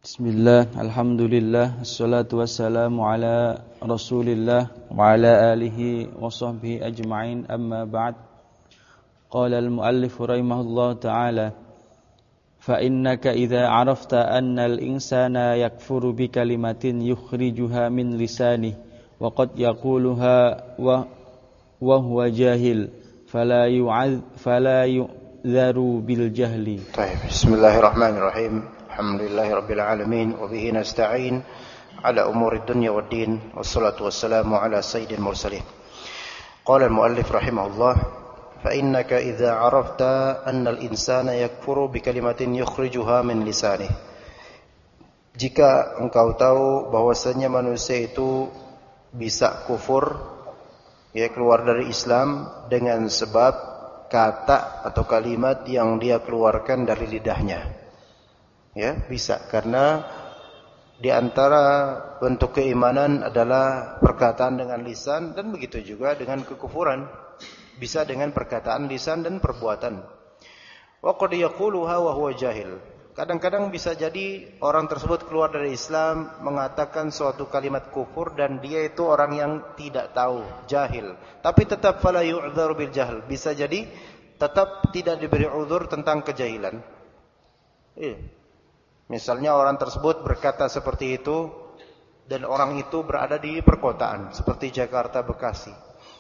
Bismillah, alhamdulillah, assalatu wassalamu ala rasulillah wa ala alihi wa sahbihi ajma'in, amma ba'd. Qala al-muallif rahimahullah ta'ala, fa innaka idha arafta anna al-insana yakfuru bi kalimatin yukhrijuha min lisanih wa qad yaquluha wa huwa jahil fala yu'dharu bil jahli. Bismillahirrahmanirrahim. Alhamdulillahi Rabbil Alamin. Wabihi nasta'in ala umuri dunya wad din. Wassalatu wassalamu ala sayyidil mursalin. Qala al-muallif rahimahullah, fa innaka idza arafta anna al-insana yakfuru bi kalimatin yukhrijuha min lisanih. Jika engkau tahu bahwasanya manusia itu bisa kufur, ya, keluar dari Islam dengan sebab kata atau kalimat yang dia keluarkan dari lidahnya. Ya, bisa, karena di antara bentuk keimanan adalah perkataan dengan lisan, dan begitu juga dengan kekufuran. Bisa dengan perkataan lisan dan perbuatan. Wa qad yaquluha wa huwa jahil. Kadang-kadang bisa jadi orang tersebut keluar dari Islam mengatakan suatu kalimat kufur dan dia itu orang yang tidak tahu, jahil. Tapi tetap fala yu'dzaru bil jahl. Bisa jadi tetap tidak diberi uzur tentang kejahilan. Misalnya orang tersebut berkata seperti itu dan orang itu berada di perkotaan seperti Jakarta, Bekasi.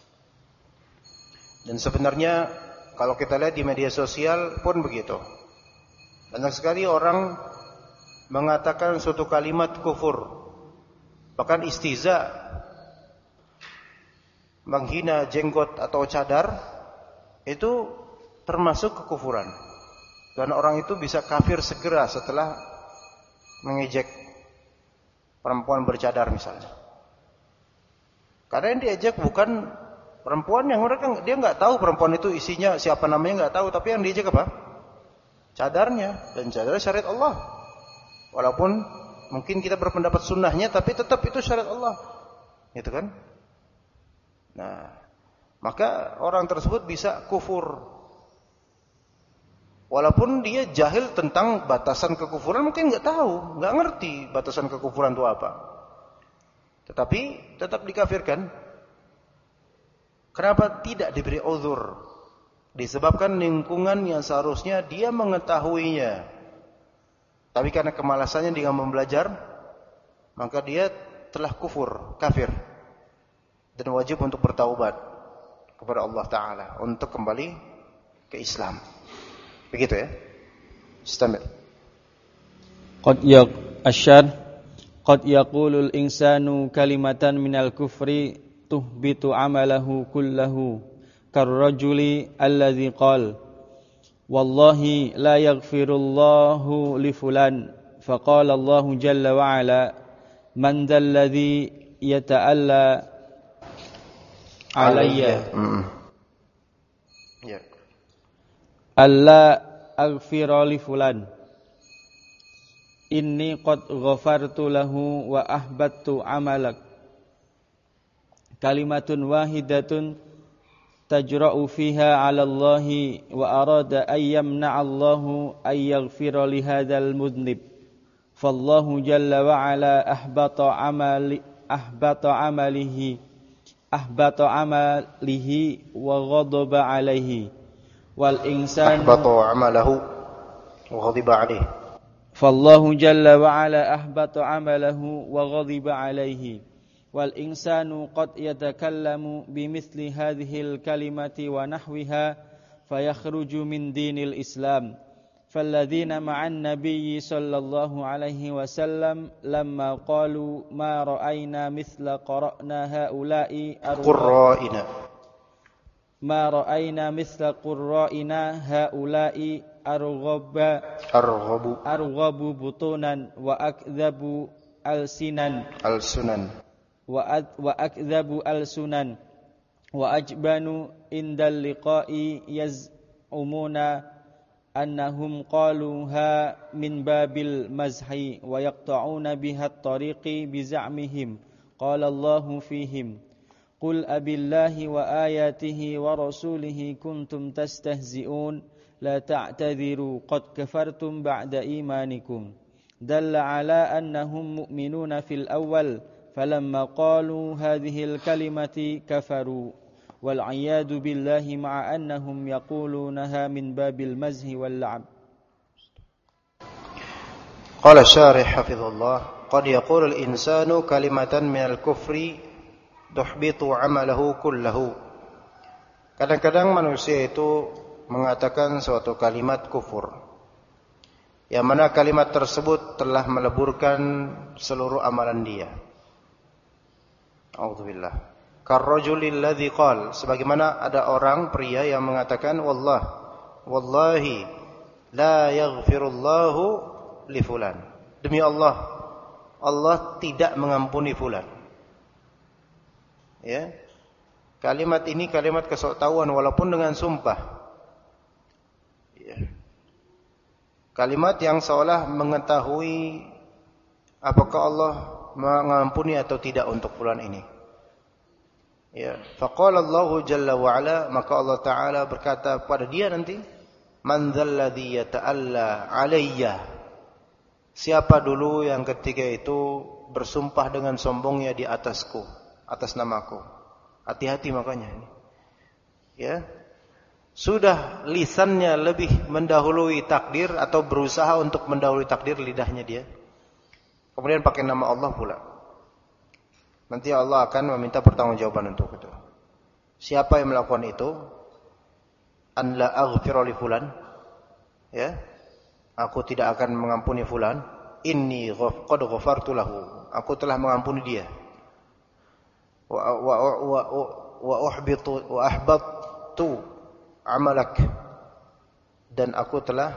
Dan sebenarnya kalau kita lihat di media sosial pun begitu. Banyak sekali orang mengatakan suatu kalimat kufur, bahkan istiza, menghina jenggot atau cadar, itu termasuk kekufuran. Dan orang itu bisa kafir segera setelah mengejek perempuan bercadar misalnya. Karena yang diejek bukan perempuan, yang dia nggak tahu perempuan itu isinya siapa namanya, nggak tahu, tapi yang diejek apa? Cadarnya, dan cadar syariat Allah. Walaupun mungkin kita berpendapat sunnahnya, tapi tetap itu syariat Allah, gitu kan? Nah, maka orang tersebut bisa kufur. Walaupun dia jahil tentang batasan kekufuran, mungkin nggak tahu, nggak ngerti batasan kekufuran itu apa. Tetapi tetap dikafirkan. Kenapa tidak diberi uzur? Disebabkan lingkungan yang seharusnya dia mengetahuinya. Tapi karena kemalasannya dengan belajar, maka dia telah kufur, kafir. Dan wajib untuk bertaubat kepada Allah Ta'ala untuk kembali ke Islam. Begitu ya. Istamir. Qad yaqulul insanu kalimatan minal kufri tuhbitu amalahu kullahu karrajuli alladhi qala wallahi la yaghfirullahu li fulan faqala Allahu jalla wa ala man dzalladhi yata'alla alayya alla aghfira li fulan inni qad ghafartu lahu wa ahbattu amalak kalimatun wahidatun tajra'u fiha 'ala Allahi wa arada ay yamna'allahu ay yaghfira li hadzal mudnib fallahu jalla wa 'ala ahbata amalihi wa ghadaba 'alaihi wal insanu ahbata amalahu wa ghadiba alayhi fallahu jalla wa ala ahbata amalahu wa ghadiba alayhi wal insanu qad yatakallamu bimithli hadhil kalimati wa nahwiha fayakhruju min dinil islam falladhina ma'an nabiyyi sallallahu alaihi wasallam lamma qalu ma ra'ayna mithla qara'na haula'i ma ra'ayna misla qurra'ina haula'i arghabu butunan wa akdhabu alsunan wa ajbanu indal liqa'i yaz'umuna annahum qaluha min babil mazhi wa yaqta'una biha at-tariqi bi za'mihim qala Allahu fihim Qul abillahi wa ayatihi wa rasulihi kuntum tastahzi'un la ta'tadhiru qad kafartum ba'da imanikum دل على أنهم مؤمنون في الأول فلما قالوا هذه الكلمة كفروا والعياذ بالله مع أنهم يقولونها من باب المزح واللعب. قال الشارح حفظه الله قد يقول الإنسان كلمة من الكفر تحبط عمله كله. Kadang-kadang manusia itu mengatakan suatu kalimat kufur, yang mana kalimat tersebut telah meleburkan seluruh amalan dia. A'udzubillah. Karrajulil ladzi qala, sebagaimana ada orang pria yang mengatakan wallahi la yaghfirullahu li fulan. Demi Allah, Allah tidak mengampuni fulan. Ya. Kalimat ini kalimat kesoktahuan walaupun dengan sumpah. Ya. Kalimat yang seolah mengetahui apakah Allah mengampuni atau tidak untuk fulan ini. Ya, faqala Allahu jalla wa ala, maka Allah taala berkata pada dia nanti, man dzalladzi yata'alla alayya. Siapa dulu yang ketika itu bersumpah dengan sombongnya di atasku, atas namaku. Hati-hati makanya ini. Ya. Sudah lisannya lebih mendahului takdir atau berusaha untuk mendahului takdir lidahnya dia. Kemudian pakai nama Allah pula. Nanti Allah akan meminta pertanggungjawaban untuk itu. Siapa yang melakukan itu? An la aghfira li fulan. Ya. Aku tidak akan mengampuni fulan. Inni qad ghafartu lahu. Aku telah mengampuni dia. Wa ahbattu amalak, dan aku telah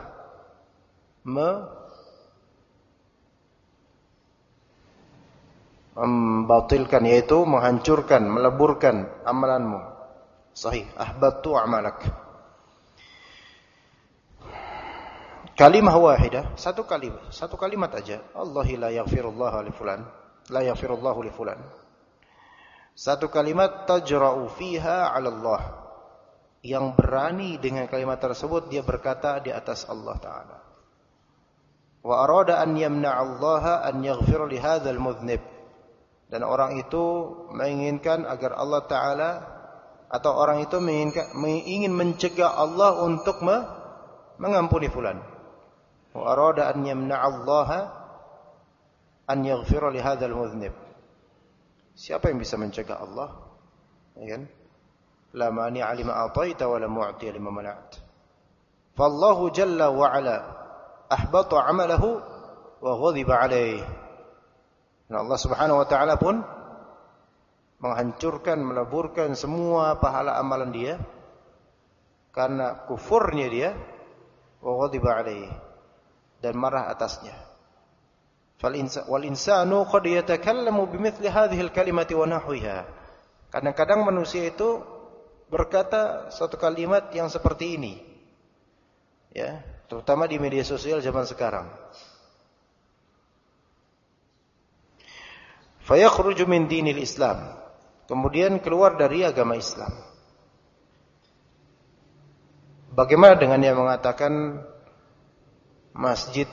membatilkan, yaitu menghancurkan, meleburkan amalanmu. Sahih, ahbattu amalak. Kalimah wahidah, satu kalimat aja. Allahi la yaghfirullahu li fulan, la yaghfirullahu li fulan. Satu kalimat tajra'u fiha 'ala Allah. Yang berani dengan kalimat tersebut dia berkata di atas Allah taala. Wa arada an yamna'a Allah an yaghfira li hadzal mudhnib. Dan orang itu menginginkan agar Allah taala, atau orang itu ingin mencegah Allah untuk mengampuni fulan. Wa arada an yamna'a Allah an yaghfira li hadzal mudhnib. Siapa yang bisa mencegah Allah? Ya kan? La mani'a lima ataita wa la mu'tiya lima mana'at. Fallahu jalla wa ala ahbata 'amalahu wa ghadiba 'alaihi. Dan Allah Subhanahu wa taala pun menghancurkan, meleburkan semua pahala amalan dia karena kufurnya dia, wa ghadiba 'alaihi, dan marah atasnya. Wal insanu qad yatakallamu bimithli hadhihi al-kalimati wa nahwiha. Kadang-kadang manusia itu berkata suatu kalimat yang seperti ini. Ya, terutama di media sosial zaman sekarang. Fayakhruju min dinil Islam. Kemudian keluar dari agama Islam. Bagaimana dengan yang mengatakan masjid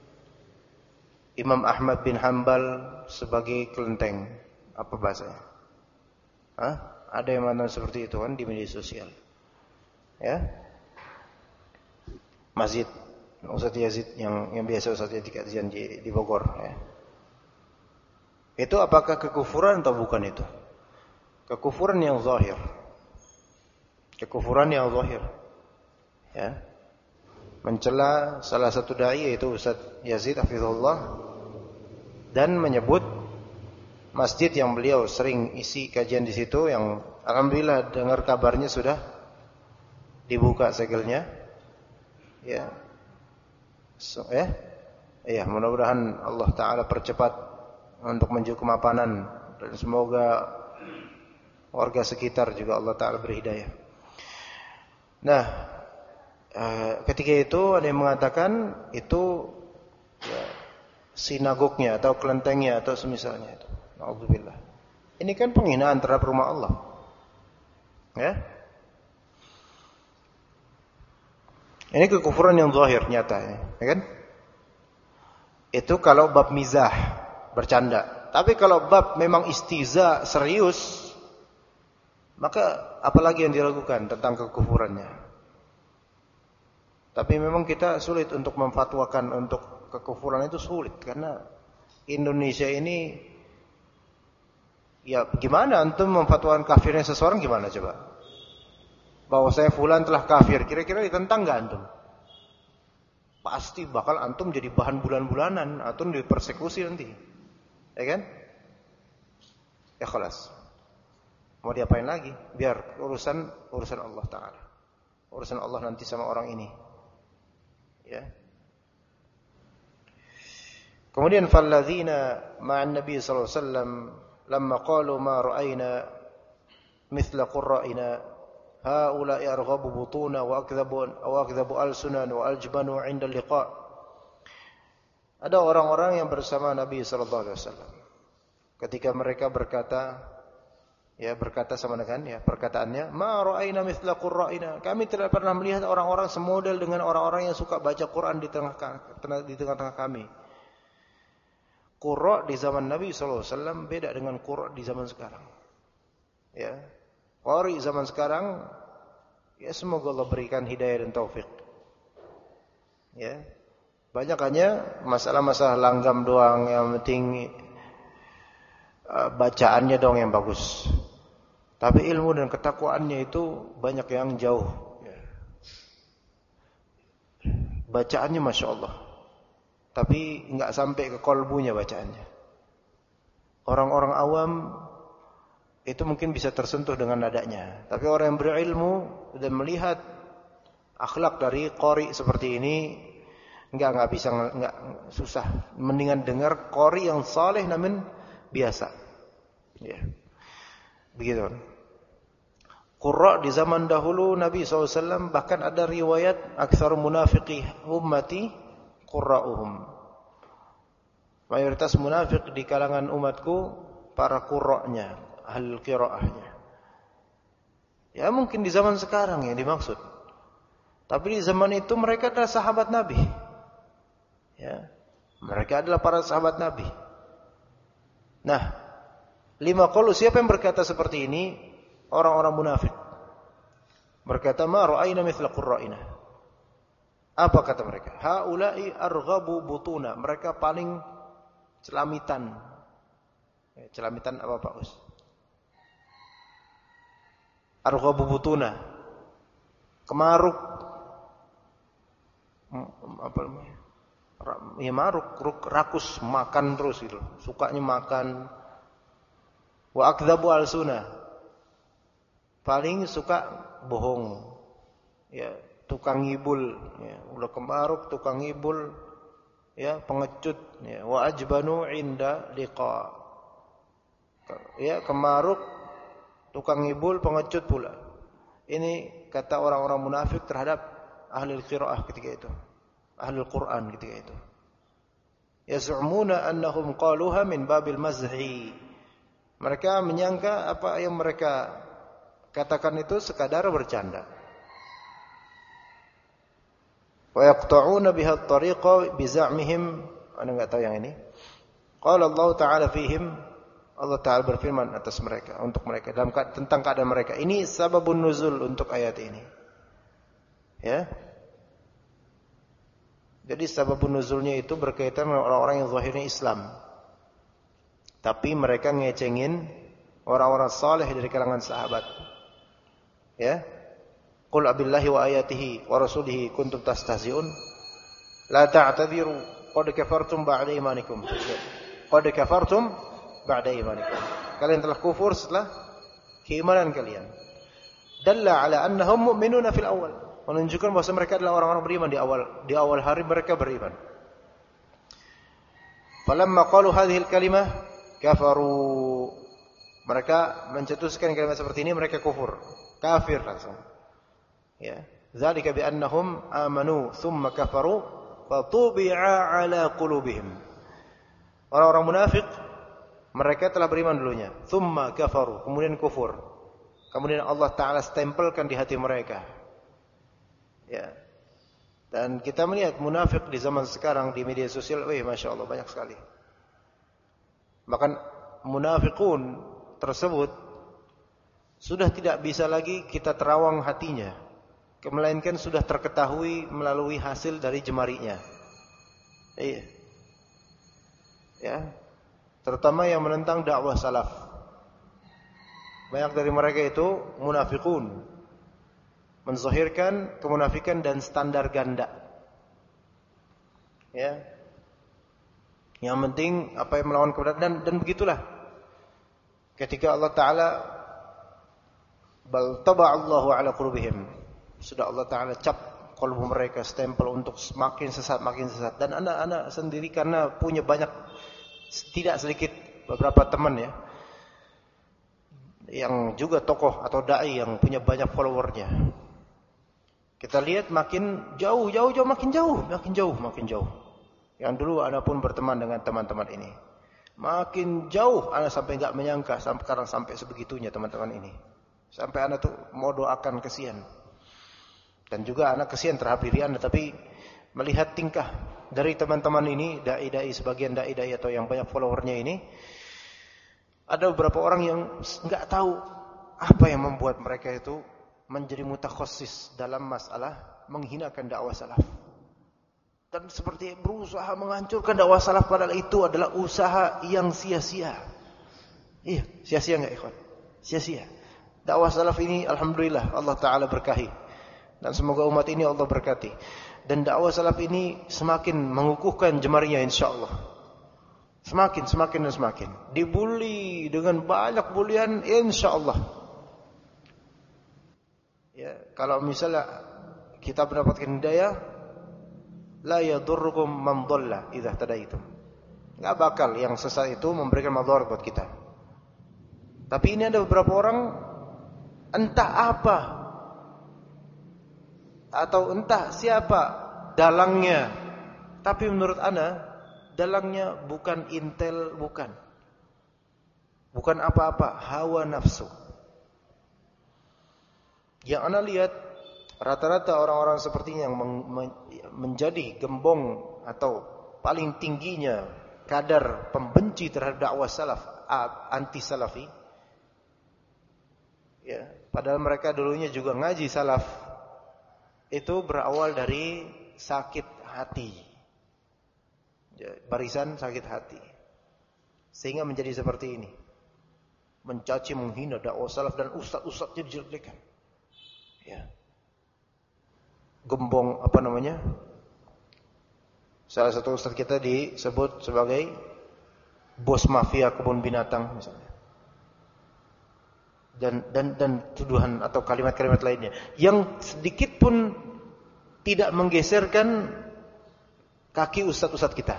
Imam Ahmad bin Hanbal sebagai kelenteng? Apa bahasanya? Ada yang mengatakan seperti itu kan di media sosial. Ya. Masjid Ustaz Yazid yang biasa Ustaz Yazid kajian di Bogor, ya. Itu apakah kekufuran atau bukan itu? Kekufuran yang zahir. Kekufuran yang zahir. Ya. Mencela salah satu dai yaitu Ustaz Yazid hafizahullah, dan menyebut masjid yang beliau sering isi kajian di situ, yang alhamdulillah dengar kabarnya sudah dibuka segelnya. Ya. Ya, mudah-mudahan Allah taala percepat untuk menuju kemapanan, dan semoga warga sekitar juga Allah taala beri hidayah. Nah, ketika itu ada yang mengatakan itu ya, sinagognya atau kelentengnya atau semisalnya itu. Alhamdulillah. Ini kan penghinaan terhadap rumah Allah. Ya. Ini kekufuran yang zahir nyata, ya kan? Itu kalau bab mizah, bercanda. Tapi kalau bab memang istiza, serius, maka apalagi yang dilakukan tentang kekufurannya. Tapi memang kita sulit untuk memfatwakan untuk kekufuran itu sulit. Karena Indonesia ini, ya gimana antum memfatwakan kafirnya seseorang gimana coba? Bahwa saya fulan telah kafir, kira-kira ditentang gak antum? Pasti bakal antum jadi bahan bulan-bulanan, antum dipersekusi nanti. Ya kan? Ya khalas. Mau diapain lagi? Biar urusan Allah Ta'ala. Urusan Allah nanti sama orang ini. Ya. Kemudian falladzina ma'an Nabi sallallahu alaihi wasallam lamma qalu ma ra'ayna mithla qurra'ina haula'i arghabu butuna wa akdhabu alsunan wa aljbanu 'inda liqa'. Ada orang-orang yang bersama Nabi sallallahu alaihi wasallam ketika mereka berkata sama dengan perkataannya, ma ra'ayna mithla qurra'ina, kami tidak pernah melihat orang-orang semodel dengan orang-orang yang suka baca Quran di tengah-tengah kami. Qurra di zaman Nabi sallallahu alaihi wasallam beda dengan qurra di zaman sekarang. Ya. Qari zaman sekarang, ya semoga Allah berikan hidayah dan taufik. Ya. Banyak hanya masalah-masalah langgam doang, yang penting bacaannya dong yang bagus. Tapi ilmu dan ketakwaannya itu banyak yang jauh. Bacaannya Masya Allah, tapi enggak sampai ke kolbunya bacaannya. Orang-orang awam itu mungkin bisa tersentuh dengan nadanya, tapi orang yang berilmu dan melihat akhlak dari qari seperti ini, enggak susah. Mendingan dengar qari yang saleh namun biasa. Ya. Begitu. Qurra di zaman dahulu Nabi SAW, bahkan ada riwayat aktsar munafiqi ummati qurra'uhum. Mayoritas munafik di kalangan umatku para qurra'nya, ahli qiraahnya. Ya mungkin di zaman sekarang yang dimaksud. Tapi di zaman itu mereka adalah sahabat Nabi. Ya. Mereka adalah para sahabat Nabi. Nah, 5 qaul, siapa yang berkata seperti ini? Orang-orang munafik. Berkata, ma ra'ayna mithla qurra'ina. Apa kata mereka? Haula'i arghabu butuna. Mereka paling celamitan. Celamitan apa Pak Us? Arghabu butuna. Kemaruk. Apa namanya? Ya maruk, rakus, makan terus gitu. Sukanya makan. Wa akdzabu alsuna. Paling suka bohong. Ya, tukang ngibul, ya, udah kemaruk, tukang ngibul, ya, pengecut, ya, wa ajbanu inda liqa. Ya, kemaruk, tukang ngibul, pengecut pula. Ini kata orang-orang munafik terhadap ahli qiraah ketika itu. Ahli Quran ketika itu. Yaz'umuna annahum qaluha min babil mazhi. Mereka menyangka apa yang mereka katakan itu sekadar bercanda. Wa yaqta'una biha at-tariqa bi za'mihim, ana enggak tahu yang ini. Qala Allah Ta'ala fihim, Allah Ta'ala berfirman atas mereka, untuk mereka tentang keadaan mereka. Ini sababun nuzul untuk ayat ini. Ya. Jadi sababun nuzulnya itu berkaitan dengan orang-orang yang zahirnya Islam. Tapi mereka ngecengin orang-orang saleh dari kalangan sahabat. Ya. Qul abillahi wa ayatihi wa rasulihi kuntum tastahzi'un la ta'tadiru qad kafartum ba'da imanikum. Qad kafartum ba'da imanikum. Kalian telah kufur setelah keimanan kalian. Dalla ala annahum mu'minuna fil awal. Menunjukkan bahwa mereka adalah orang-orang beriman di awal hari mereka beriman. Falamma qalu hadhihi al-kalimah kafaru. Mereka mencetuskan kalimat seperti ini, mereka kufur. Kafir langsung. Ya, dzalika bi annahum amanu thumma kafaru fatubi'a ala qulubihim. Orang-orang munafik mereka telah beriman dulunya, thumma kafaru, kemudian kufur. Kemudian Allah Ta'ala stempelkan di hati mereka. Ya. Dan kita melihat munafik di zaman sekarang di media sosial, Masya Allah banyak sekali. Bahkan munafikun tersebut sudah tidak bisa lagi kita terawang hatinya, melainkan sudah terketahui melalui hasil dari jemarinya. Iya. Ya. Terutama yang menentang dakwah salaf. Banyak dari mereka itu munafikun, menzahirkan kemunafikan dan standar ganda. Ya. Yang penting apa yang melawan kebenaran dan begitulah. Ketika Allah Taala bal taba'allahu ala qulubihim, sudah Allah Taala cap kalbu mereka, stempel untuk makin sesat dan anak-anak sendiri karena punya banyak, tidak sedikit beberapa teman ya yang juga tokoh atau dai yang punya banyak followernya. Kita lihat makin jauh, makin jauh. Yang dulu anak pun berteman dengan teman-teman ini, makin jauh anak sampai enggak menyangka sekarang sampai sebegitunya teman-teman ini. Sampai anak tuh mau doakan kesian. Dan juga anak kesian terhadap diri anak, tapi melihat tingkah dari teman-teman ini, dai-dai, sebagian dai-dai atau yang banyak followernya ini, ada beberapa orang yang enggak tahu apa yang membuat mereka itu menjadi mutakhasis dalam masalah menghinakan dakwah salaf. Dan seperti berusaha menghancurkan dakwah salaf, padahal itu adalah usaha yang sia-sia. Iya, sia-sia enggak ikhwan? Sia-sia. Dakwah salaf ini alhamdulillah Allah Ta'ala berkahi. Dan semoga umat ini Allah berkati. Dan dakwah salaf ini semakin mengukuhkan jemarinya insyaallah. Semakin. Dibuli dengan banyak bulian insyaallah. Ya, kalau misalnya kita mendapatkan hidayah, la yadurrukum man dhalla idza tadaitum. Enggak bakal yang sesat itu memberikan madarat buat kita. Tapi ini ada beberapa orang entah apa atau entah siapa dalangnya, tapi menurut ana dalangnya bukan intel, bukan apa-apa, hawa nafsu. Yang ana lihat rata-rata orang-orang sepertinya yang menjadi gembong atau paling tingginya kadar pembenci terhadap dakwah salaf, anti salafi. Ya, padahal mereka dulunya juga ngaji salaf. Itu berawal dari sakit hati. Barisan sakit hati. Sehingga menjadi seperti ini. Mencaci, menghina dakwah salaf dan ustaz-ustaznya dijelek-jelekan. Ya. Gembong apa namanya? Salah satu ustaz kita disebut sebagai bos mafia kebun binatang misalnya. Dan tuduhan atau kalimat-kalimat lainnya yang sedikit pun tidak menggeserkan kaki ustaz-ustaz kita.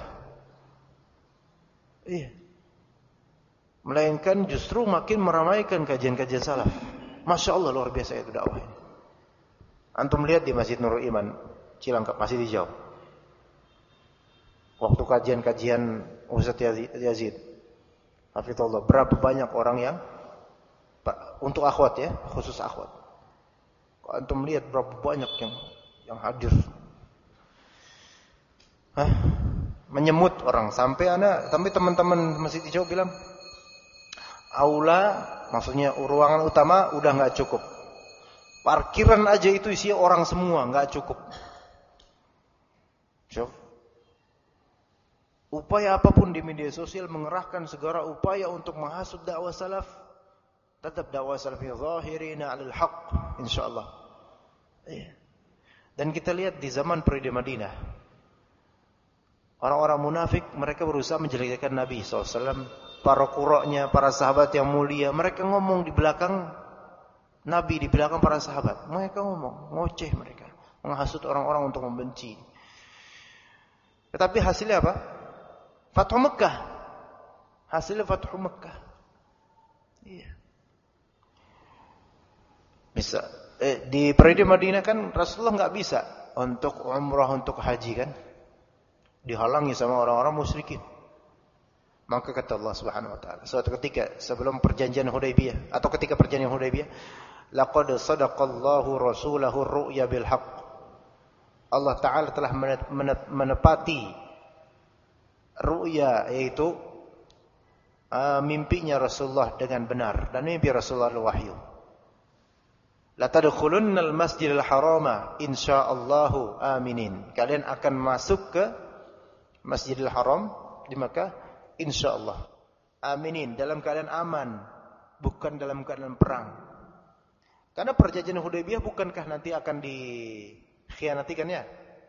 Iya. Melainkan justru makin meramaikan kajian-kajian salaf. Masya Allah luar biasa itu dakwah ini. Antum lihat di Masjid Nurul Iman Cilangkap masih dijauh. Waktu kajian-kajian Ustaz Yazid hafizallah, berapa banyak orang yang untuk akhwat ya, khusus akhwat. Kalau antum lihat berapa banyak yang hadir. Menyemut orang sampai teman-teman masih dijauh bilang aula, maksudnya ruangan utama udah enggak cukup. Parkiran aja itu isinya orang semua, enggak cukup. Coba. Upaya apapun di media sosial mengerahkan segala upaya untuk menghasut dakwah salaf. Tetap dakwah salafi zahirina 'alal haqq insyaallah. Iya. Dan kita lihat di zaman periode Madinah, orang-orang munafik mereka berusaha menjelekkan Nabi SAW, para qurra'nya, para sahabat yang mulia, mereka ngomong di belakang Nabi, di belakang para sahabat. Mereka ngomong, ngoceh mereka, menghasut orang-orang untuk membenci. Tetapi hasilnya apa? Fathu Mekkah. Hasilnya Fathu Mekkah. Iya. Bisa di periode Madinah kan Rasulullah enggak bisa untuk umrah, untuk haji kan, dihalangi sama orang-orang musyrikin. Maka kata Allah Subhanahu wa taala suatu ketika sebelum perjanjian Hudaybiyah atau ketika perjanjian Hudaybiyah, laqad sadaqallahu rasulahu ar-ru'ya bil haqq. Allah Ta'ala telah menepati ru'ya, yaitu mimpinya Rasulullah dengan benar. Dan mimpi Rasulullah adalah wahyu. La tadkhulunnal masjidil harama insyaallahu aminin. Kalian akan masuk ke Masjidil Haram di Makkah insyaallah aminin, dalam keadaan aman, bukan dalam keadaan perang. Karena perjanjian Hudaybiyah bukankah nanti akan dikhianatikan ya?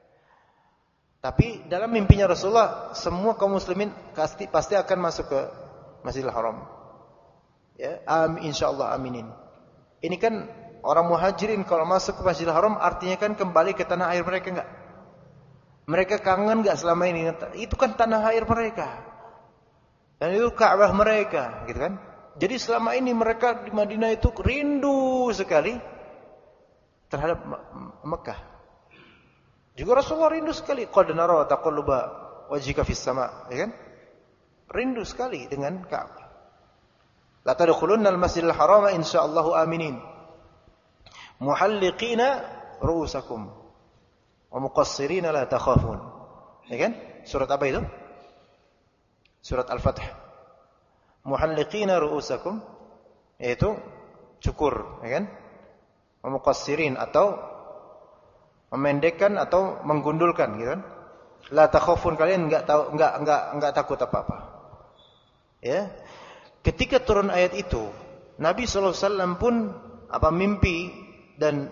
Tapi dalam mimpinya Rasulullah, semua kaum muslimin pasti akan masuk ke Masjidil Haram. Ya, insyaallah aminin. Ini kan orang muhajirin kalau masuk ke Masjidil Haram artinya kan kembali ke tanah air mereka, enggak? Mereka kangen enggak selama ini? Itu kan tanah air mereka. Dan itu Ka'bah mereka, gitu kan? Jadi selama ini mereka di Madinah itu rindu sekali terhadap Mekah. Juga Rasulullah rindu sekali. Qad nara taqalluba wajhika fis sama', ya kan? Rindu sekali dengan Ka'bah. La tadkhulunnal masjidil harama insyaallahu aminin. Muhalliqina ru'usakum wa muqassirina la takhafun. Ya kan? Surat apa itu? Surat Al-Fath. Muhalliqina ru'usakum, yaitu cukur, ya kan? Wa muqassirin, atau memendekkan atau menggundulkan, gitu kan? La takhafun, kalian enggak takut apa-apa. Ya. Ketika turun ayat itu, Nabi sallallahu alaihi wasallam pun mimpi, dan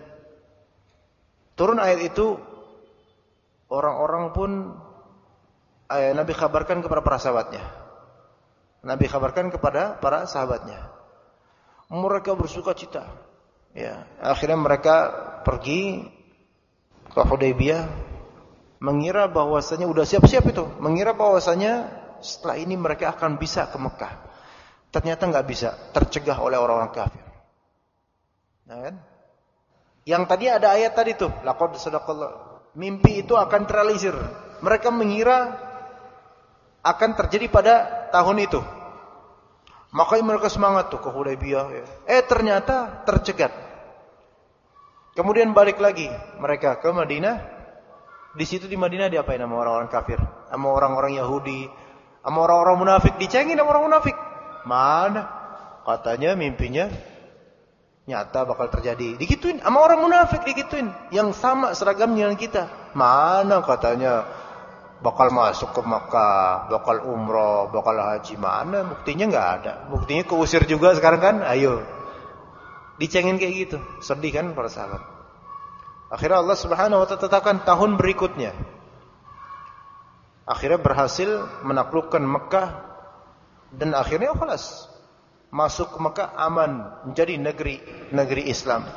turun ayat itu, orang-orang pun Nabi kabarkan kepada para sahabatnya. Nabi kabarkan kepada para sahabatnya. Mereka bersukacita. Ya, akhirnya mereka pergi ke Hudaybiyah mengira bahwasanya udah siap-siap itu, mengira bahwasanya setelah ini mereka akan bisa ke Mekah. Ternyata enggak bisa, tercegah oleh orang-orang kafir. Nah, kan? Yang tadi ada ayat tadi tuh, laqad sadaqallah. Mimpi itu akan terrealisir. Mereka mengira akan terjadi pada tahun itu. Makanya mereka semangat tuh ke Hudaybiyah. Ternyata tercegat. Kemudian balik lagi mereka ke Madinah. Di situ di Madinah diapain sama orang-orang kafir, sama orang-orang Yahudi, sama orang-orang munafik, dicengin sama orang munafik. Mana? Katanya mimpinya nyata bakal terjadi. Digituin sama orang munafik, digituin. Yang sama seragamnya dengan kita. Mana katanya bakal masuk ke Makkah, bakal umroh, bakal haji. Mana? Buktinya enggak ada. Buktinya keusir juga sekarang kan. Ayo. Dicengin kayak gitu. Sedih kan para sahabat. Akhirnya Allah Subhanahu wa ta'ala tetapkan tahun berikutnya. Akhirnya berhasil menaklukkan Makkah, dan akhirnya khalas. Masuk ke Makkah aman, menjadi negeri Islam.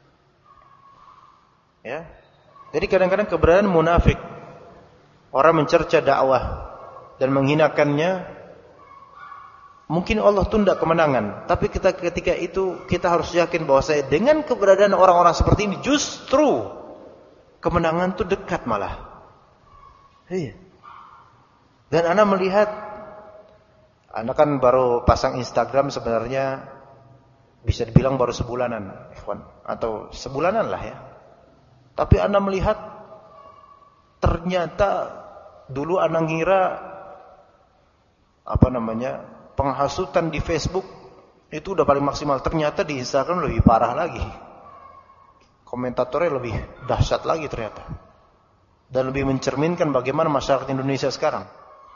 Ya. Jadi kadang-kadang keberadaan munafik, orang mencerca dakwah dan menghinakannya, mungkin Allah tunda kemenangan. Tapi ketika itu kita harus yakin bahwa dengan keberadaan orang-orang seperti ini, justru kemenangan itu dekat malah. Iya. Dan ana melihat, ana kan baru pasang Instagram sebenarnya bisa dibilang baru sebulanan, ikhwan, atau sebulanan lah ya. Tapi ana melihat ternyata dulu ana ngira penghasutan di Facebook itu udah paling maksimal. Ternyata di Instagram lebih parah lagi. Komentatornya lebih dahsyat lagi ternyata. Dan lebih mencerminkan bagaimana masyarakat Indonesia sekarang.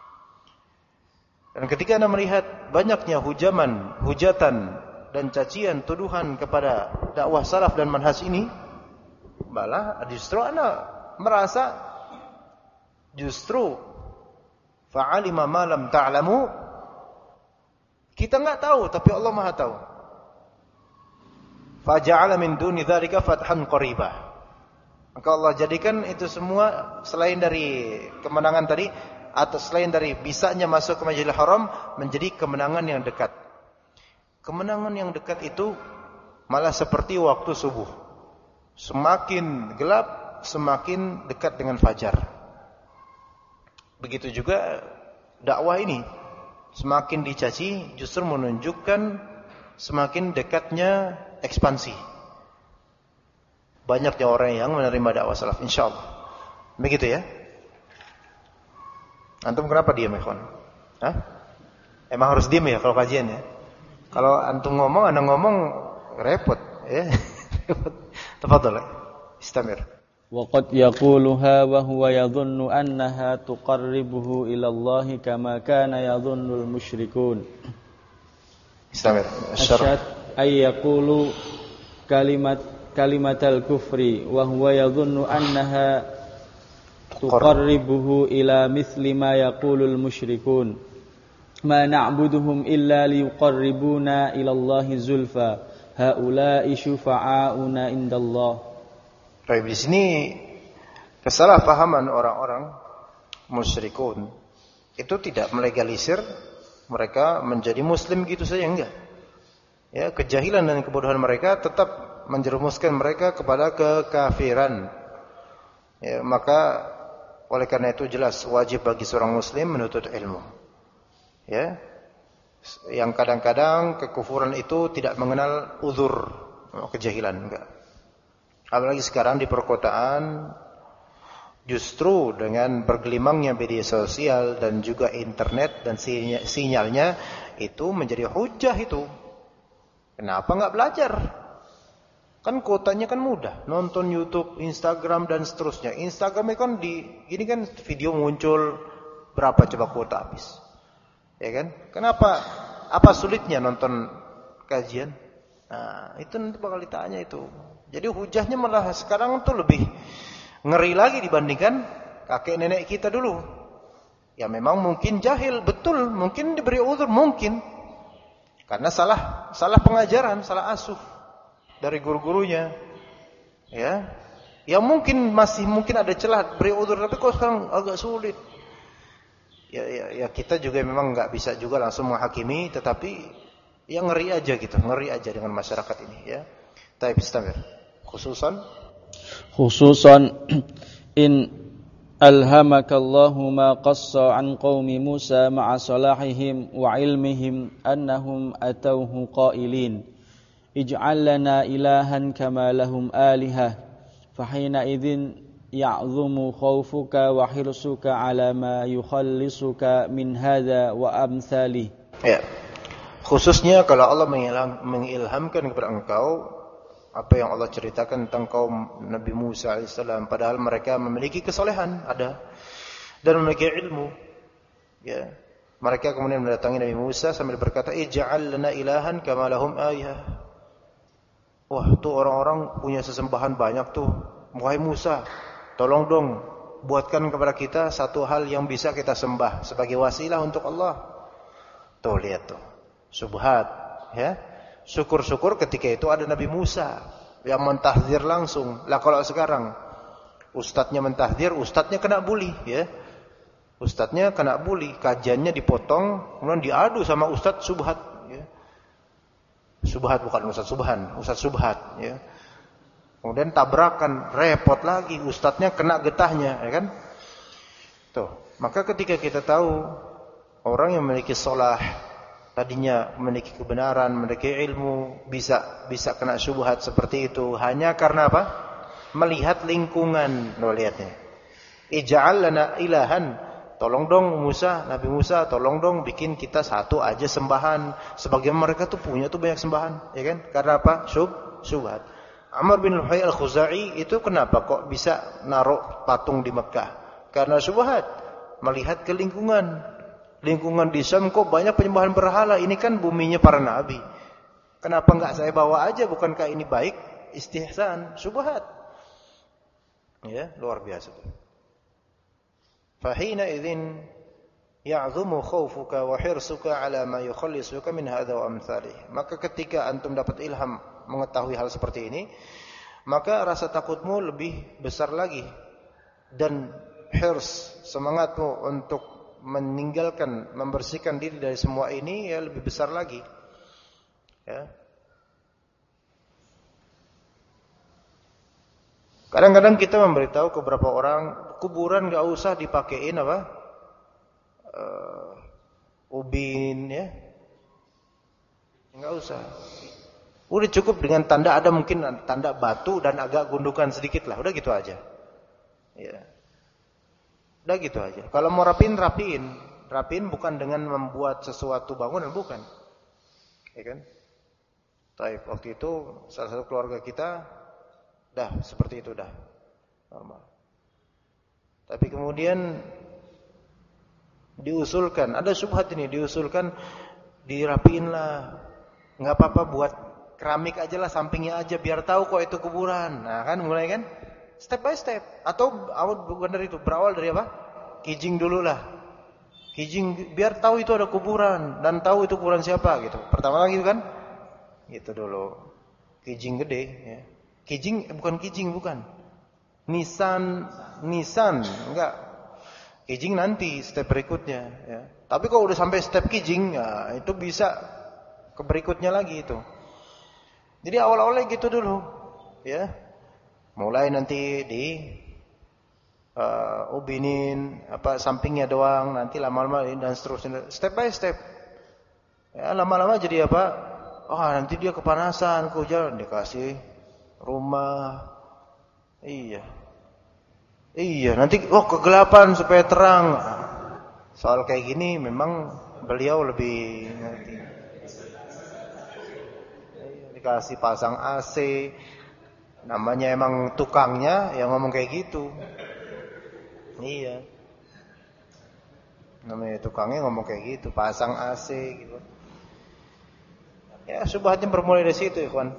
Dan ketika Anda melihat banyaknya hujatan dan cacian, tuduhan kepada dakwah salaf dan manhaj ini, malah justru Anda merasa justru fa'alima ma lam ta'lamu. Kita enggak tahu, tapi Allah Maha tahu. Faja'ala min duni dzalika fathan qariba. Maka Allah jadikan itu semua selain dari kemenangan tadi, atau selain dari bisanya masuk ke Masjidil Haram, menjadi kemenangan yang dekat. Kemenangan yang dekat itu malah seperti waktu subuh. Semakin gelap, semakin dekat dengan fajar. Begitu juga dakwah ini, semakin dicaci justru menunjukkan semakin dekatnya ekspansi. Banyaknya orang yang menerima dakwah salaf, insyaallah. Begitu ya? Antum kenapa diam, ikhwan? Hah? Emang harus diam ya kalau kajian ya? Kalau antum ngomong, anda ngomong repot ya. Repot. Tafadhal. Istamir. وقد يقولها وهو يظن أنها تقربه إلى الله كما كان يظن المشركون. Istamir. أشهد أن يقول كلمة الكفر وهو يظن أنها تقربه إلى مثل ما يقول المشركون ما نعبدهم إلا ليقربونا إلى الله زلفى هؤلاء شفعاؤنا عند الله. Baik, di sini kesalahpahaman orang-orang musyrikun itu tidak melegalisir mereka menjadi muslim gitu saja, enggak. Ya, kejahilan dan kebodohan mereka tetap menjerumuskan mereka kepada kekafiran. Ya, maka oleh karena itu jelas wajib bagi seorang muslim menuntut ilmu. Ya. Yang kadang-kadang kekufuran itu tidak mengenal uzur, kejahilan, enggak. Apalagi sekarang di perkotaan, justru dengan bergelimangnya media sosial dan juga internet dan sinyalnya itu menjadi hujah itu. Kenapa nggak belajar? Kan kuotanya kan mudah, nonton YouTube, Instagram dan seterusnya. Instagramnya kan ini kan video muncul berapa coba kuota habis, ya kan? Kenapa? Apa sulitnya nonton kajian? Nah, itu nanti bakal ditanya itu. Jadi hujahnya malah sekarang tuh lebih ngeri lagi dibandingkan kakek nenek kita dulu. Ya memang mungkin jahil, betul, mungkin diberi uzur, mungkin. Karena salah pengajaran, salah asuh dari guru-gurunya. Ya. Ya mungkin masih ada celah beri uzur, tapi kok sekarang agak sulit. Ya kita juga memang enggak bisa juga langsung menghakimi, tetapi ya ngeri aja gitu, ngeri aja dengan masyarakat ini ya. Taib istamir. Khususan in alhamakallahu ma qassa an qaumi Musa ma'a salahihim wa ilmihim annahum atawhu qailin ij'al lana ilahan kama lahum alihah fahina idzin ya'dhumu khawfuka wa hirsuka ala ma yukhallisuka min hadza wa amsalih. Ya. Khususnya kalau Allah mengilhamkan kepada engkau apa yang Allah ceritakan tentang kaum Nabi Musa alaihissalam, padahal mereka memiliki kesolehan, ada, dan memiliki ilmu. Ya, mereka kemudian mendatangi Nabi Musa sambil berkata, "Ij'al lana ilahan kama lahum ayah." Wah, tuh orang-orang punya sesembahan banyak tuh. Wahai Musa, tolong dong buatkan kepada kita satu hal yang bisa kita sembah sebagai wasilah untuk Allah. Tuh lihat tuh, subhat, ya. Syukur-syukur ketika itu ada Nabi Musa yang mentahdzir langsung. Lah kalau sekarang ustadznya mentahdzir, ustadznya kena bully, ya. Ustadznya kena bully, kajiannya dipotong, kemudian diadu sama ustadz subhat, ya. Subhat bukan ustadz subhan, ustadz subhat, ya. Kemudian tabrakan, repot lagi, ustadznya kena getahnya, ya kan? Tuh, maka ketika kita tahu orang yang memiliki sholah, tadinya memiliki kebenaran, memiliki ilmu, bisa kena syubhat seperti itu hanya karena apa? Melihat lingkungan. Loh, lihatnya. Ij'al lana ilahan. Tolong dong Musa, Nabi Musa, tolong dong bikin kita satu aja sembahan. Sebagian mereka tuh punya tuh banyak sembahan, ya kan? Karena apa? Syubhat. Amr bin Luhai al-Khuzai itu kenapa kok bisa naruh patung di Mekah? Karena syubhat. Melihat ke lingkungan di Syam kok banyak penyembahan berhala, ini kan buminya para nabi. Kenapa enggak saya bawa aja, bukankah ini baik? Istihsan, syubhat. Ya, luar biasa. Fahina idzin ya'dhumu khawfuka wa hirsuka ala ma yukhallisuka min hadha wa amsalih. Maka ketika antum dapat ilham mengetahui hal seperti ini, maka rasa takutmu lebih besar lagi dan hirs, semangatmu untuk meninggalkan, membersihkan diri dari semua ini ya lebih besar lagi. Ya. Kadang-kadang kita memberitahu ke beberapa orang, kuburan enggak usah dipakein apa? Ubin, ya. Enggak usah. Udah cukup dengan tanda, ada mungkin tanda batu dan agak gundukan sedikit lah, udah gitu aja. Ya. Udah gitu aja. Kalau mau rapiin bukan dengan membuat sesuatu bangunan, bukan. Ya kan? Taib, waktu itu salah satu keluarga kita dah seperti itu dah. Normal. Tapi kemudian diusulkan, ada syubhat ini, diusulkan dirapiin lah. Enggak apa-apa buat keramik aja lah, sampingnya aja biar tahu kok itu kuburan. Nah, kan mulai kan step by step, atau bukan dari itu, berawal dari apa? Kijing dulu lah. Kijing biar tahu itu ada kuburan dan tahu itu kuburan siapa gitu. Pertama lagi kan? Gitu dulu. Kijing gede ya. Kijing bukan. Nisan enggak. Kijing nanti step berikutnya ya. Tapi kalau udah sampai step kijing ya, itu bisa ke berikutnya lagi itu. Jadi awal-awalnya gitu dulu ya. Mulai nanti di ubinin apa sampingnya doang, nanti lama-lama dan seterusnya, step by step. Ya, lama-lama jadi apa? Oh, nanti dia kepanasan, kehujanan, dikasih rumah. Iya, nanti kegelapan supaya terang. Soal kayak gini memang beliau lebih ngerti. Dikasih pasang AC. Namanya emang tukangnya yang ngomong kayak gitu. Iya. Namanya tukangnya ngomong kayak gitu, pasang AC gitu. Ya, syubhatnya bermulai dari situ, ikhwan.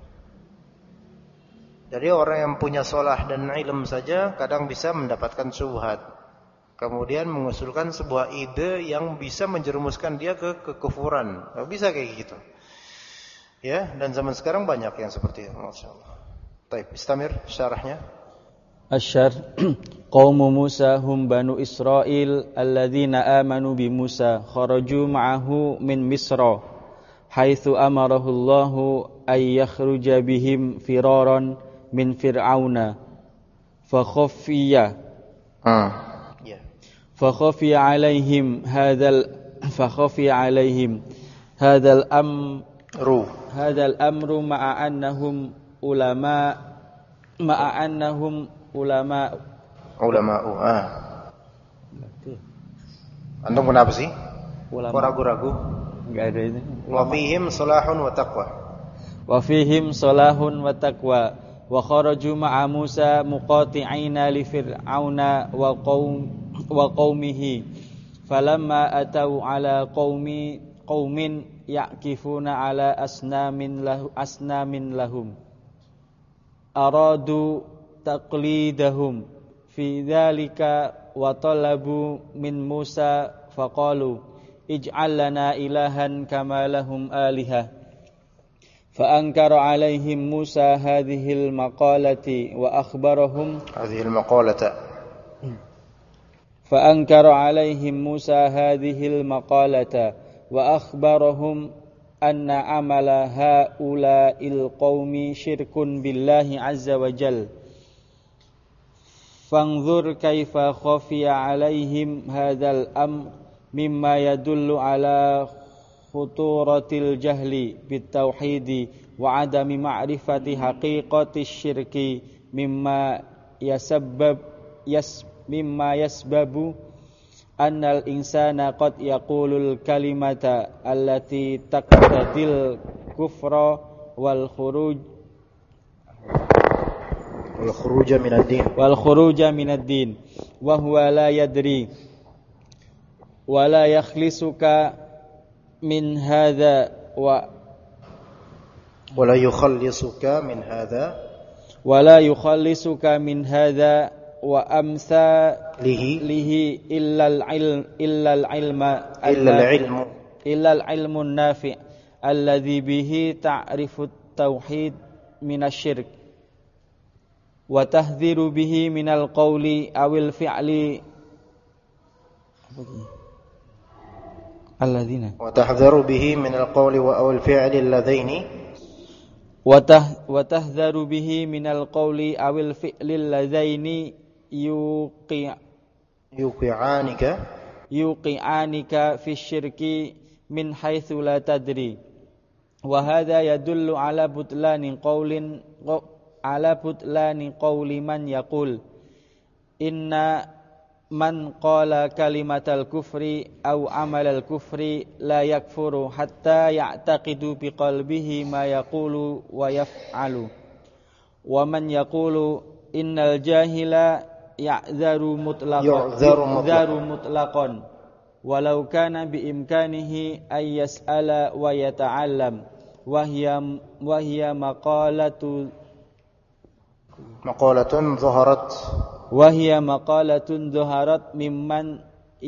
Jadi orang yang punya sholah dan ilm saja kadang bisa mendapatkan syubhat. Kemudian mengusulkan sebuah ide yang bisa menjerumuskan dia ke kekufuran. Bisa kayak gitu. Ya, dan zaman sekarang banyak yang seperti itu, masyaallah. Baik, istamir syarahnya. Asyar Qaumu Musa hum banu Israil alladzina amanu bi Musa kharaju ma'ahu min Misra haitsu amarahu Allahu ay yakhruja bihim firaran min fir'auna fa khafiya alaihim hadzal amru ma'a annahum ulama. Antum kenapa sih? Ulama. Kok ragu-ragu? Enggak ada itu. Wa fihim salahun wa taqwa. Wa fihim salahun wa taqwa. Wa kharaju ma'a Musa muqati'ina li fir'auna wa qaumihi. Falamma atau ala qaumin ya'kifuna ala asnamin lahum. Aradu taqlidahum fi dzalika wa talabu min Musa faqalu ij'al lana ilahan kama lahum alihah fa ankara alaihim Musa hadhil maqalati wa akhbarahum anna amala haula'il qaumi syirkun billahi azza wa jal. Fanzur kaifa khafiya alaihim hadzal amr mimma yadullu ala khuturatil jahli bit tauhidi wa adami ma'rifati haqiqati syirki mimma yasbabu annal insana qad yaqulul kalimata allati taqtadil kufra wal khuruja minad din wa huwa la yadri wa la yakhlisuka min hadha wa la yukhallisuka min hadha wa amsalihi illa al-ilmu nafi' alladhi bihi ta'rifu at-tauhid min asy-syirk wa tahdhiru bihi min al-qawli awil fi'li alladzina wa tahdharu bihi min al-qawli wa awil fi'li alladzaini wa tahdharu bihi min al-qawli awil fi'li alladzaini yuqi'anika fi syirki min haitsu la tadri wa hadha yadullu ala butlani qawli man yaqul inna man qala kalimatal kufri aw amalal kufri la yakfuru hatta ya'taqidu biqalbihi ma yaqulu wa yaf'alu wa man yaqulu innal jahila ya'dharu mutlaqan walau kana bi imkanihi ay yas'ala wa yata'allam wa hiya maqalatun zaharat mimman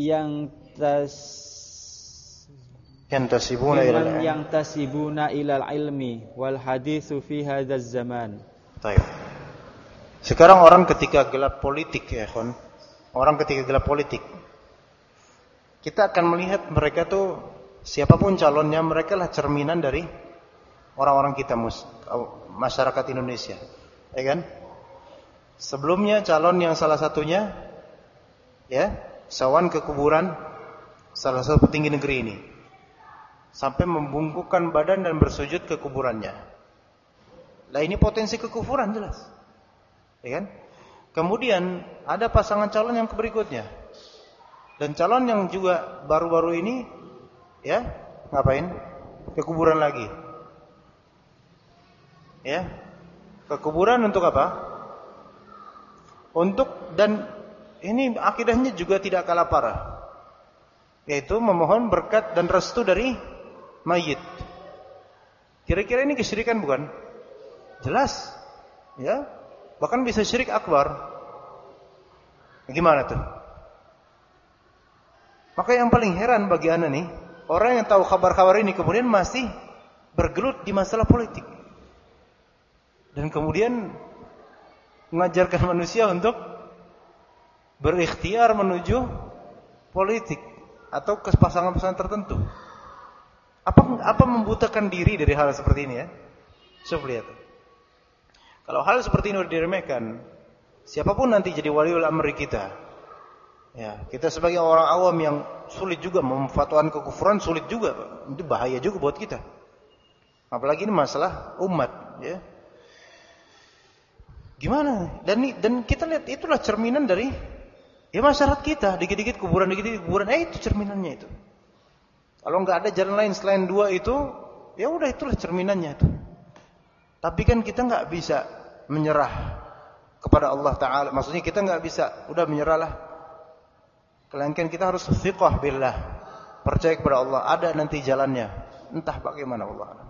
yantasibuna ilal ilmi wal haditsu fi hadzal zaman. Baik. Sekarang orang ketika gelap politik ya, kawan. Orang ketika gelap politik, kita akan melihat mereka tuh siapapun calonnya, mereka lah cerminan dari orang-orang kita masyarakat Indonesia, ya kan? Sebelumnya calon yang salah satunya ya, sawan ke kuburan salah satu petinggi negeri ini sampai membungkukkan badan dan bersujud ke kuburannya. Lah ini potensi kekufuran jelas. Ya kan? Kemudian ada pasangan calon yang berikutnya. Dan calon yang juga baru-baru ini ya, ngapain? Ke kuburan lagi. Ya. Ke kuburan untuk apa? Dan ini akidahnya juga tidak kalah parah, yaitu memohon berkat dan restu dari mayit. Kira-kira ini kesyirikan bukan? Jelas, ya. Bahkan bisa syirik akbar. Gimana tuh? Maka yang paling heran bagi ana nih, orang yang tahu kabar-kabar ini kemudian masih bergelut di masalah politik. Dan kemudian mengajarkan manusia untuk berikhtiar menuju politik atau ke pasangan-pasangan tertentu. Apa membutakan diri dari hal seperti ini ya? Coba lihat. Kalau hal seperti ini diremehkan, siapapun nanti jadi waliul amri kita. Ya, kita sebagai orang awam yang sulit juga memfatwakan kekufuran, sulit juga. Itu bahaya juga buat kita. Apalagi ini masalah umat, ya. Gimana? Dan kita lihat itulah cerminan dari ya masyarakat kita, dikit-dikit kuburan, itu cerminannya itu. Kalau nggak ada jalan lain selain dua itu, ya udah itulah cerminannya itu. Tapi kan kita nggak bisa menyerah kepada Allah Taala. Maksudnya kita nggak bisa, udah menyerahlah. Melainkan kita harus thiqah billah, percaya kepada Allah. Ada nanti jalannya, entah bagaimana Allah.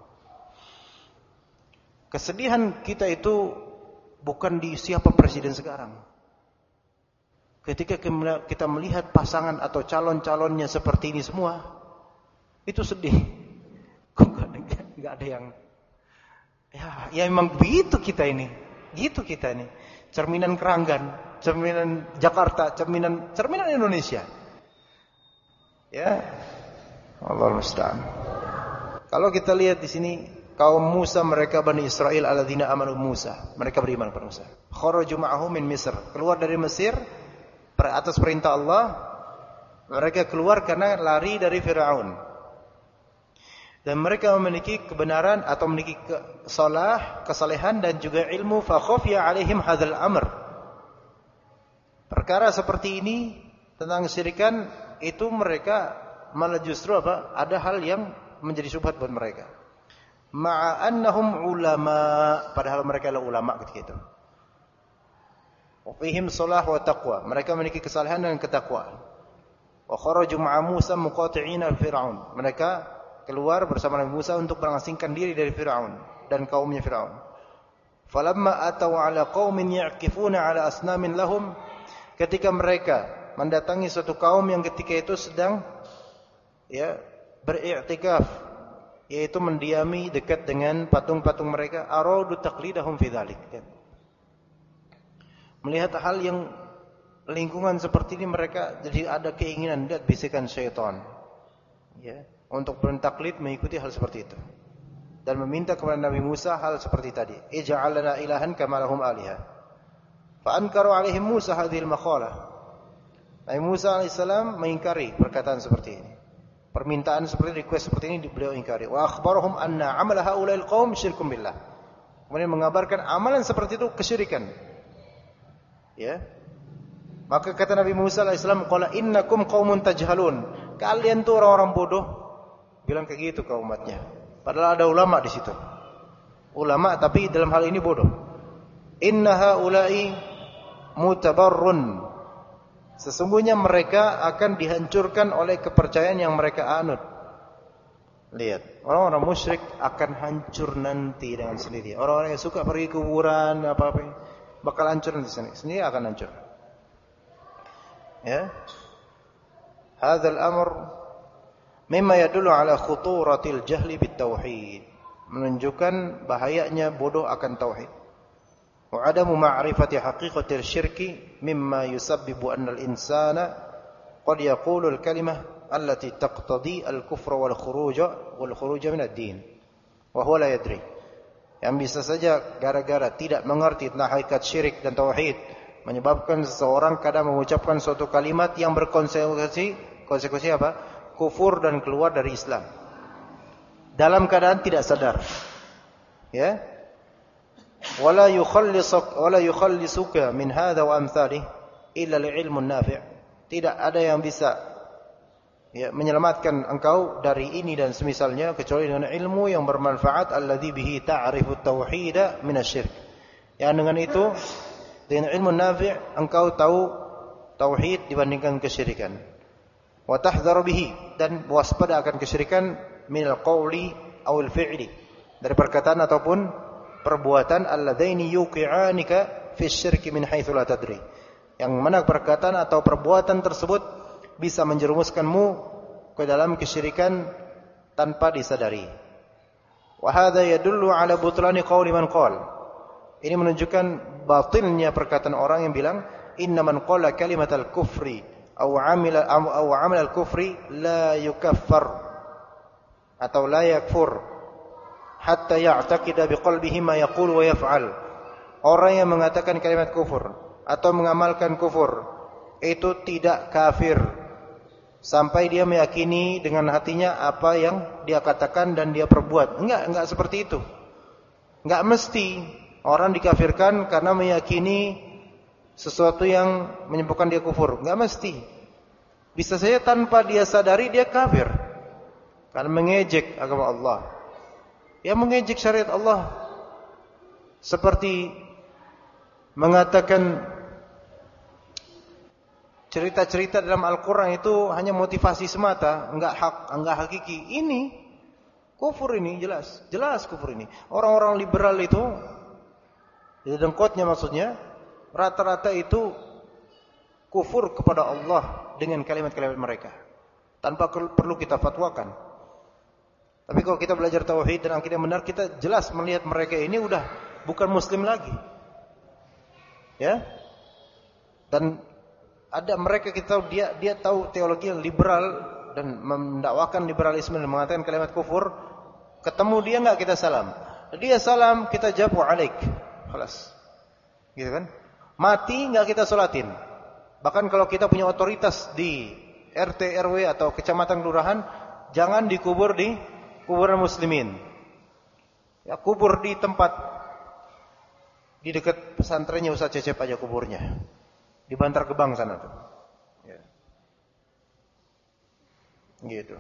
Kesedihan kita itu bukan di siapa presiden sekarang. Ketika kita melihat pasangan atau calon-calonnya seperti ini semua, itu sedih. Kok nggak ada yang ya memang begitu kita ini. Gitu kita ini. Cerminan Keranggan, cerminan Jakarta, cerminan Indonesia. Ya. Allahu musta'an. Kalau kita lihat di sini kaum Musa, mereka Bani Israel alladzina amanu Musa, mereka beriman kepada Musa. Kharaju ma'ahu min Misr, keluar dari Mesir atas perintah Allah. Mereka keluar karena lari dari Firaun. Dan mereka memiliki kebenaran atau memiliki kesalehan dan juga ilmu. Fa khafiya 'alaihim hadzal amr. Perkara seperti ini tentang kesyirikan itu mereka malah justru ada hal yang menjadi syubhat buat mereka. Ma'annahum ulama, padahal mereka adalah ulama ketika itu. Wa fihim shalah wa taqwa, mereka memiliki kesalehan dan ketakwaan. Wa kharaju ma'a Musa muqati'ina Fir'aun, mereka keluar bersama Nabi Musa untuk mengasingkan diri dari Fir'aun dan kaumnya Fir'aun. Falamma ataw 'ala qaumin ya'kifuna 'ala asnamin lahum, ketika mereka mendatangi suatu kaum yang ketika itu sedang beriktikaf, yaitu mendiami dekat dengan patung-patung mereka, aradu taqlidahum fi dzalik. Melihat hal yang lingkungan seperti ini, mereka jadi ada keinginan, lihat bisikan syaitan, ya, untuk bertaklid mengikuti hal seperti itu dan meminta kepada Nabi Musa hal seperti tadi, ij'al lana ilahan kama lahum alihah. Fa ankaru 'alaihim Musa hadhil maqalah. Nabi Musa alaihissalam mengingkari perkataan seperti ini. Permintaan seperti request seperti ini beliau ingkari. Wa akhbarahum anna 'amala haula'il qaum syirkum billah. Kemudian mengabarkan amalan seperti itu kesyirikan. Ya. Maka kata Nabi Musa alaihissalam, qala innakum qaumun tajhalun. Kalian tuh orang-orang bodoh. Bilang kayak gitu ke umatnya. Padahal ada ulama di situ. Ulama tapi dalam hal ini bodoh. Inna haula'i mutabarrun. Sesungguhnya mereka akan dihancurkan oleh kepercayaan yang mereka anut. Lihat, orang-orang musyrik akan hancur nanti dengan sendiri. Orang-orang yang suka pergi kuburan apa-apa bakal hancur nanti sendiri akan hancur. Ya. Hadzal amr mimma yadullu ala khuturatil jahli bit tauhid. Menunjukkan bahayanya bodoh akan tauhid. Wa adamu ma'rifati haqiqatil syirki mimma yusabbibu anna al-insana qad yaqulu al-kalimah allati taqtadi al-kufra wal khuruj min ad-din wa huwa la yadri. Yang bisa saja gara-gara tidak mengerti tentang hakikat syirik dan tauhid menyebabkan seseorang kadang mengucapkan suatu kalimat yang konsekuensi apa? Kufur dan keluar dari Islam. Dalam keadaan tidak sadar. Ya. Wala yukhallisuka min hadha wa amsalih illa al-ilmun nafi'. Tidak ada yang bisa menyelamatkan engkau dari ini dan semisalnya kecuali dengan ilmu yang bermanfaat alladzi bihi ta'rifu at-tauhid min asy-syirk. Yang dengan itu dengan ilmu nafi' engkau tahu tauhid dibandingkan kesyirikan. Wa tahdharu bihi dan waspada akan kesyirikan min al-qawli aw al-fi'li dari perkataan ataupun perbuatan alladzaini yuqi'anika fi syirki min haitsu la tadri. Yang mana perkataan atau perbuatan tersebut bisa menjerumuskanmu ke dalam kesyirikan tanpa disadari. Wa hadza yadullu ala butlani qawli man qala. Ini menunjukkan batilnya perkataan orang yang bilang inna man qala kalimatal kufri aw amila al-kufri la yukaffar atau la yakfur hatta ya'taqida biqalbihi ma yaqulu wa yaf'al. Orang yang mengatakan kalimat kufur atau mengamalkan kufur itu tidak kafir sampai dia meyakini dengan hatinya apa yang dia katakan dan dia perbuat. Enggak seperti itu. Enggak mesti orang dikafirkan karena meyakini sesuatu yang menyebabkan dia kufur. Enggak mesti. Bisa saja tanpa dia sadari dia kafir karena mengejek agama Allah. Yang mengejek syariat Allah seperti mengatakan cerita-cerita dalam Al-Quran itu hanya motivasi semata, enggak hakiki. Ini kufur, ini jelas kufur ini. Orang-orang liberal itu di dengkotnya maksudnya rata-rata itu kufur kepada Allah dengan kalimat-kalimat mereka tanpa perlu kita fatwakan. Tapi kalau kita belajar tauhid dan akidah benar, kita jelas melihat mereka ini udah bukan muslim lagi. Ya. Dan ada mereka kita tahu dia tahu teologi yang liberal dan mendakwakan liberalisme dan mengatakan kalimat kufur. Ketemu dia enggak kita salam. Dia salam, kita jawab wa'alaik. Khalas. Gitu kan? Mati enggak kita salatin. Bahkan kalau kita punya otoritas di RT RW atau kecamatan kelurahan, jangan dikubur di kuburan muslimin. Ya, kubur di tempat di dekat pesantrennya Ustaz Cecep aja kuburnya. Di Bantar Gebang sana tuh. Ya. Gitu.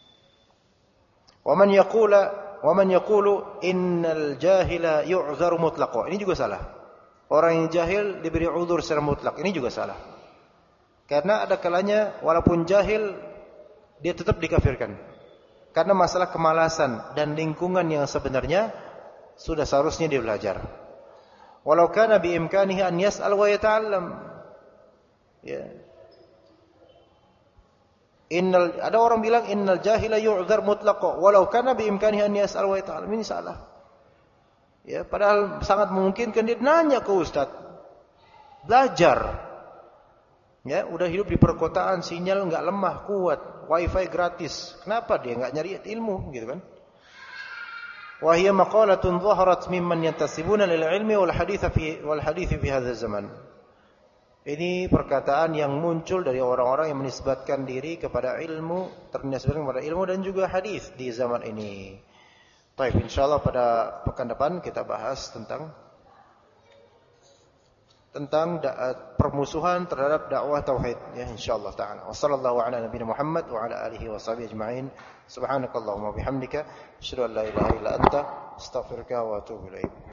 Wa man yaqulu innal jahila yu'dzaru mutlaqan. Ini juga salah. Orang yang jahil diberi uzur secara mutlak. Ini juga salah. Karena ada kalanya walaupun jahil dia tetap dikafirkan. Karena masalah kemalasan dan lingkungan yang sebenarnya sudah seharusnya dia belajar. Walau kana bi imkanihi an yas'al wa yata'allam. Ya. Ada orang bilang innal jahila yu'dzar mutlaqan walau kana bi imkanihi an yas'al wa yata'allam. Ini salah. Ya, padahal sangat memungkinkan dia nanya ke ustaz. Belajar. Ya, udah hidup di perkotaan, sinyal enggak lemah, kuat, wifi gratis. Kenapa dia enggak nyari ilmu, gitu kan? Wa hiya maqalatun dhaharat mimman yantasibuna lil ilmi wal hadits fi hadzal zaman. Ini perkataan yang muncul dari orang-orang yang menisbatkan diri kepada ilmu, ternisbatkan kepada ilmu dan juga hadis di zaman ini. Baik, insyaallah pada pekan depan kita bahas tentang tentang permusuhan terhadap dakwah tauhid ya insyaallah taala. Wassallallahu ala nabiyina Muhammad wa ala alihi washabihi ajma'in. Subhanakallahumma bihamdika asyhadu an la ilaha illa anta astaghfiruka wa atubu ilaik.